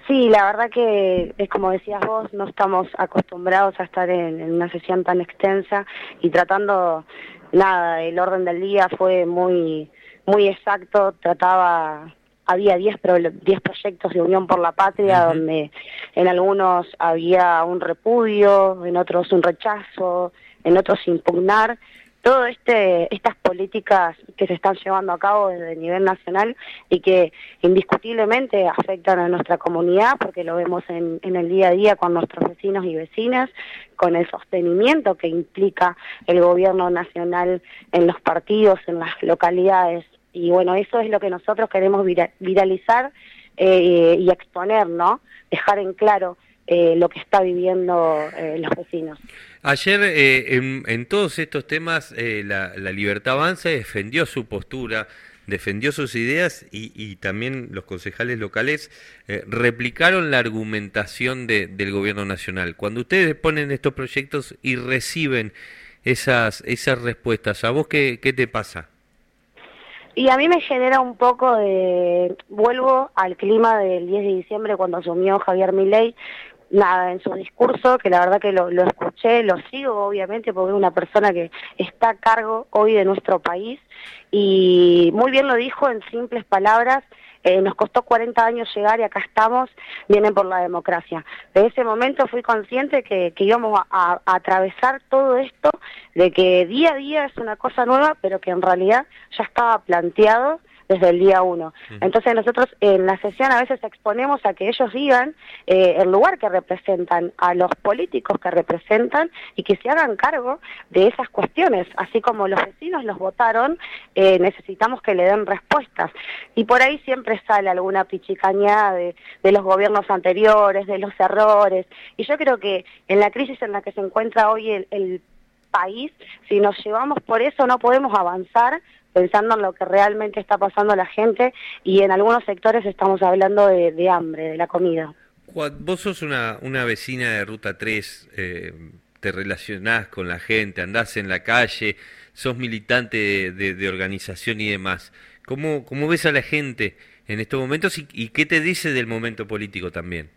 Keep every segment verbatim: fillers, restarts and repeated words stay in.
Sí, la verdad que es como decías vos, no estamos acostumbrados a estar en, en una sesión tan extensa y tratando, nada, el orden del día fue muy muy exacto, trataba, había diez pro, diez proyectos de Unión por la Patria, Ujú. donde en algunos había un repudio, en otros un rechazo, en otros impugnar. Todo este, estas políticas que se están llevando a cabo desde el nivel nacional y que indiscutiblemente afectan a nuestra comunidad, porque lo vemos en, en el día a día con nuestros vecinos y vecinas, con el sostenimiento que implica el gobierno nacional en los partidos, en las localidades. Y bueno, eso es lo que nosotros queremos vira, viralizar eh, y exponer, ¿no? Dejar en claro eh, lo que está viviendo eh, los vecinos. Ayer, eh, en, en todos estos temas, eh, la, la Libertad Avanza defendió su postura, defendió sus ideas y, y también los concejales locales eh, replicaron la argumentación de, del gobierno nacional. Cuando ustedes ponen estos proyectos y reciben esas, esas respuestas, ¿a vos qué, qué te pasa? Y a mí me genera un poco de... Vuelvo al clima del diez de diciembre cuando asumió Javier Milei, nada, en su discurso, que la verdad que lo, lo escuché, lo sigo obviamente porque es una persona que está a cargo hoy de nuestro país y muy bien lo dijo en simples palabras. Eh, nos costó cuarenta años llegar y acá estamos, vienen por la democracia. De ese momento fui consciente que, que íbamos a, a, a atravesar todo esto, de que día a día es una cosa nueva, pero que en realidad ya estaba planteado desde el día uno. Ujú. Entonces nosotros en la sesión a veces exponemos a que ellos digan eh, el lugar que representan, a los políticos que representan y que se hagan cargo de esas cuestiones. Así como los vecinos los votaron, eh, necesitamos que le den respuestas. Y por ahí siempre sale alguna pichicañada de, de los gobiernos anteriores, de los errores. Y yo creo que en la crisis en la que se encuentra hoy el, el país, si nos llevamos por eso no podemos avanzar pensando en lo que realmente está pasando a la gente y en algunos sectores estamos hablando de, de hambre, de la comida. Juan, vos sos una, una vecina de Ruta tres, eh, te relacionás con la gente, andás en la calle, sos militante de, de, de organización y demás. ¿Cómo, cómo ves a la gente en estos momentos y, y qué te dice del momento político también?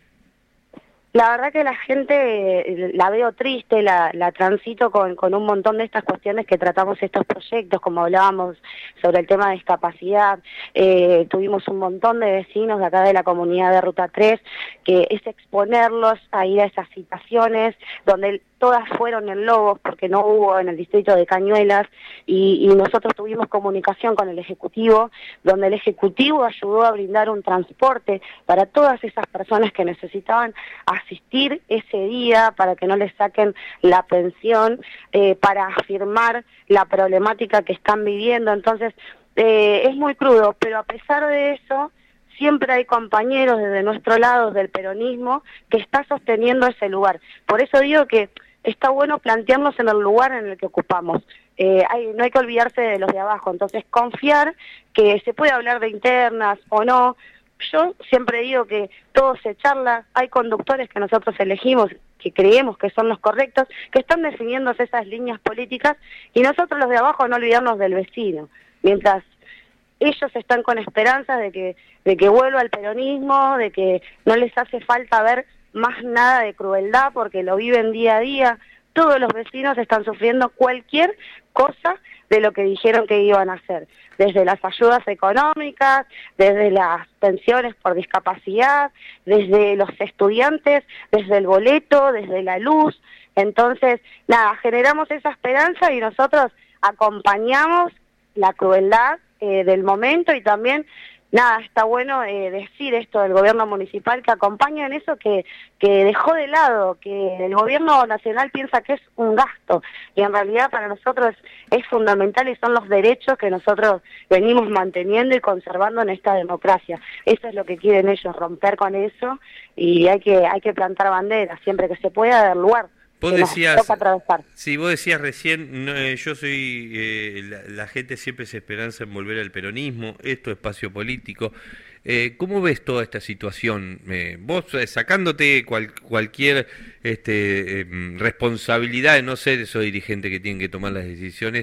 La verdad que la gente eh, la veo triste, la, la transito con, con un montón de estas cuestiones que tratamos estos proyectos, como hablábamos sobre el tema de discapacidad. Eh, tuvimos un montón de vecinos de acá de la comunidad de Ruta tres, que es exponerlos a ir a esas citaciones, donde todas fueron en Lobos, porque no hubo en el distrito de Cañuelas, y, y nosotros tuvimos comunicación con el Ejecutivo, donde el Ejecutivo ayudó a brindar un transporte para todas esas personas que necesitaban asistir ese día para que no les saquen la pensión, eh, para afirmar la problemática que están viviendo. Entonces, eh, es muy crudo, pero a pesar de eso, siempre hay compañeros desde nuestro lado del peronismo que está sosteniendo ese lugar. Por eso digo que está bueno plantearnos en el lugar en el que ocupamos. Eh, hay, no hay que olvidarse de los de abajo, entonces confiar que se puede hablar de internas o no. Yo siempre digo que todo se charla, hay conductores que nosotros elegimos, que creemos que son los correctos, que están definiendo esas líneas políticas, y nosotros los de abajo no olvidarnos del vecino, mientras ellos están con esperanzas de que, de que vuelva el peronismo, de que no les hace falta ver más nada de crueldad porque lo viven día a día. Todos los vecinos están sufriendo cualquier cosa de lo que dijeron que iban a hacer, desde las ayudas económicas, desde las pensiones por discapacidad, desde los estudiantes, desde el boleto, desde la luz. Entonces, nada, generamos esa esperanza y nosotros acompañamos la crueldad eh, del momento y también, nada, está bueno eh, decir esto del gobierno municipal, que acompaña en eso, que, que dejó de lado, que el gobierno nacional piensa que es un gasto y en realidad para nosotros es fundamental y son los derechos que nosotros venimos manteniendo y conservando en esta democracia. Eso es lo que quieren ellos, romper con eso, y hay que, hay que plantar banderas siempre que se pueda del lugar Vos que nos decías, toca atravesar. sí, vos decías recién, no, eh, yo soy, eh, la, la gente siempre se esperanza en volver al peronismo, esto es espacio político. Eh, ¿Cómo ves toda esta situación? Eh, vos, eh, sacándote cual, cualquier este, eh, responsabilidad de no ser esos dirigentes que tienen que tomar las decisiones,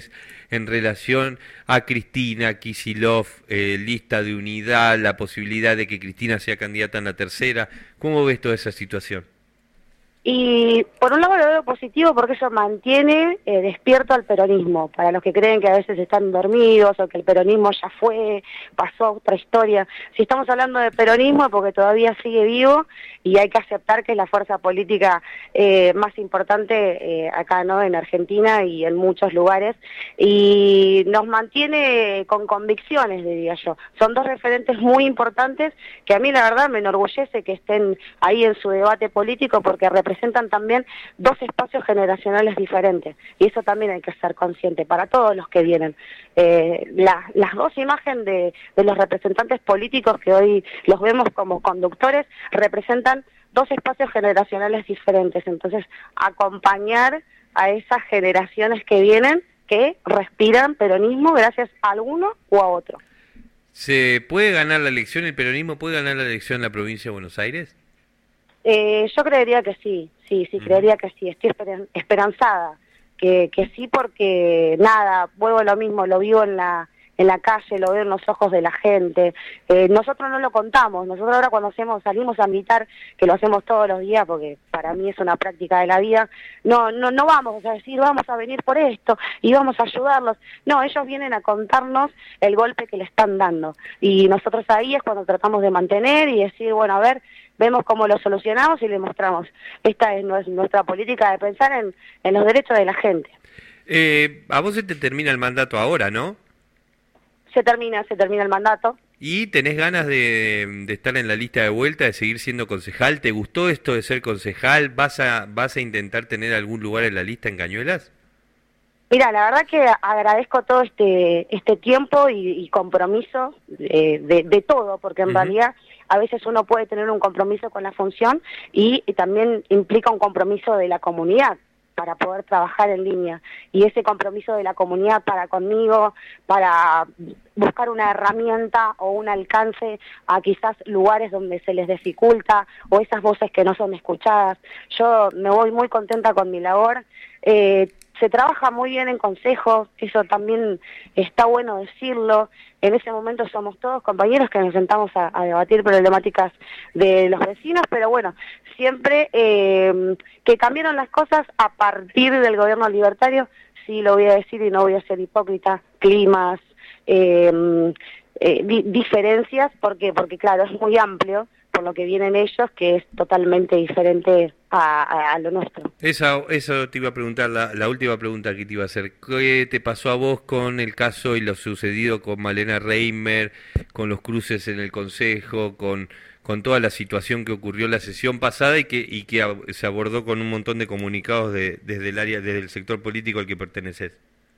en relación a Cristina, Kicillof, eh, lista de unidad, la posibilidad de que Cristina sea candidata en la tercera. ¿Cómo ves toda esa situación? Y por un lado lo veo positivo porque eso mantiene eh, despierto al peronismo, para los que creen que a veces están dormidos o que el peronismo ya fue, pasó a otra historia. Si estamos hablando de peronismo es porque todavía sigue vivo y hay que aceptar que es la fuerza política eh, más importante eh, acá, ¿no?, en Argentina y en muchos lugares, y nos mantiene con convicciones, diría yo. Son dos referentes muy importantes que a mí la verdad me enorgullece que estén ahí en su debate político porque representan también dos espacios generacionales diferentes, y eso también hay que ser consciente para todos los que vienen. Eh, la, las dos imágenes de, de los representantes políticos que hoy los vemos como conductores representan dos espacios generacionales diferentes, entonces acompañar a esas generaciones que vienen, que respiran peronismo gracias a alguno o a otro. ¿Se puede ganar la elección, el peronismo puede ganar la elección en la provincia de Buenos Aires? Eh, yo creería que sí, sí, sí, creería que sí, estoy esperanzada, que, que sí, porque nada, vuelvo a lo mismo, lo vivo en la en la calle, lo veo en los ojos de la gente. Eh, nosotros no lo contamos, nosotros ahora cuando hacemos, salimos a invitar, que lo hacemos todos los días porque para mí es una práctica de la vida, no no no vamos a decir vamos a venir por esto y vamos a ayudarlos, no, ellos vienen a contarnos el golpe que le están dando, y nosotros ahí es cuando tratamos de mantener y decir, bueno, a ver, vemos cómo lo solucionamos y le mostramos. Esta es nuestra política de pensar en, en los derechos de la gente. Eh, a vos se te termina el mandato ahora, ¿no? Se termina, se termina el mandato. ¿Y tenés ganas de, de estar en la lista de vuelta, de seguir siendo concejal? ¿Te gustó esto de ser concejal? ¿Vas a, vas a intentar tener algún lugar en la lista en Cañuelas? Mira, la verdad que agradezco todo este este tiempo y, y compromiso de, de, de todo, porque en uh-huh. realidad a veces uno puede tener un compromiso con la función y, y también implica un compromiso de la comunidad para poder trabajar en línea, y ese compromiso de la comunidad para conmigo, para buscar una herramienta o un alcance a quizás lugares donde se les dificulta o esas voces que no son escuchadas. Yo me voy muy contenta con mi labor. Eh, se trabaja muy bien en consejos, eso también está bueno decirlo. En ese momento somos todos compañeros que nos sentamos a, a debatir problemáticas de los vecinos, pero bueno, siempre eh, que cambiaron las cosas a partir del gobierno libertario, sí lo voy a decir y no voy a ser hipócrita, climas, eh, eh, di diferencias, ¿por qué? Porque claro, es muy amplio por lo que vienen ellos, que es totalmente diferente a, a, a lo nuestro. Esa, eso te iba a preguntar, la, la última pregunta que te iba a hacer. ¿Qué te pasó a vos con el caso y lo sucedido con Malena Reimer, con los cruces en el Consejo, con, con toda la situación que ocurrió en la sesión pasada y que, y que a, se abordó con un montón de comunicados de, desde el área, desde el sector político al que perteneces?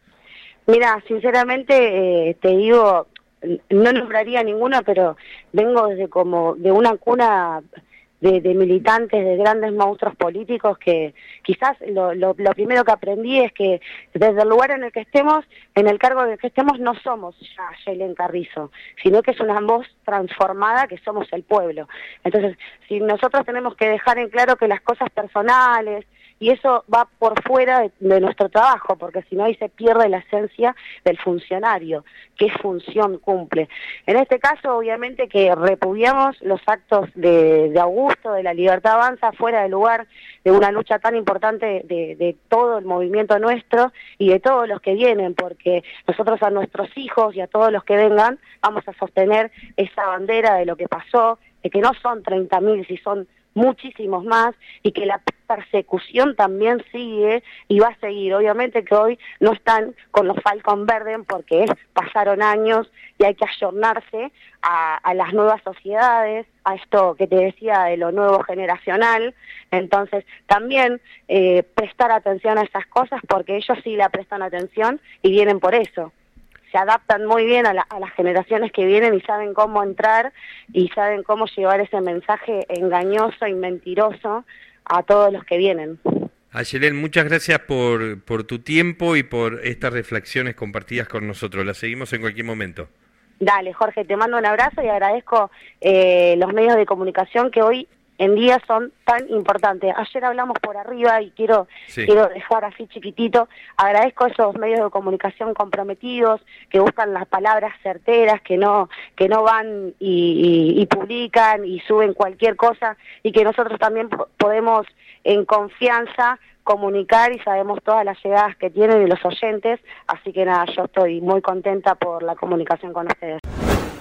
Mira, sinceramente eh, te digo, no nombraría ninguna, pero vengo desde como de una cuna de, de militantes, de grandes monstruos políticos, que quizás lo, lo, lo primero que aprendí es que desde el lugar en el que estemos, en el cargo en el que estemos, no somos ya Yelén Carrizo, sino que es una voz transformada que somos el pueblo. Entonces, si nosotros tenemos que dejar en claro que las cosas personales, y eso va por fuera de, de nuestro trabajo, porque si no ahí se pierde la esencia del funcionario, qué función cumple. En este caso, obviamente que repudiamos los actos de, de Augusto, de la Libertad Avanza, fuera de lugar de una lucha tan importante de, de todo el movimiento nuestro y de todos los que vienen, porque nosotros a nuestros hijos y a todos los que vengan vamos a sostener esa bandera de lo que pasó, de que no son treinta mil, si son muchísimos más, y que la persecución también sigue y va a seguir. Obviamente que hoy no están con los Falcon Verden porque pasaron años y hay que ayornarse a, a las nuevas sociedades, a esto que te decía de lo nuevo generacional. Entonces también eh, prestar atención a esas cosas, porque ellos sí la prestan atención y vienen por eso. Se adaptan muy bien a, la, a las generaciones que vienen y saben cómo entrar y saben cómo llevar ese mensaje engañoso y mentiroso a todos los que vienen. Ayelén, muchas gracias por, por tu tiempo y por estas reflexiones compartidas con nosotros. Las seguimos en cualquier momento. Dale, Jorge, te mando un abrazo y agradezco eh, los medios de comunicación que hoy en día son tan importantes. Ayer hablamos por arriba y quiero, sí. quiero dejar así chiquitito, agradezco a esos medios de comunicación comprometidos, que buscan las palabras certeras, que no, que no van y, y, y publican y suben cualquier cosa, y que nosotros también podemos en confianza comunicar y sabemos todas las llegadas que tienen y los oyentes, así que nada, yo estoy muy contenta por la comunicación con ustedes.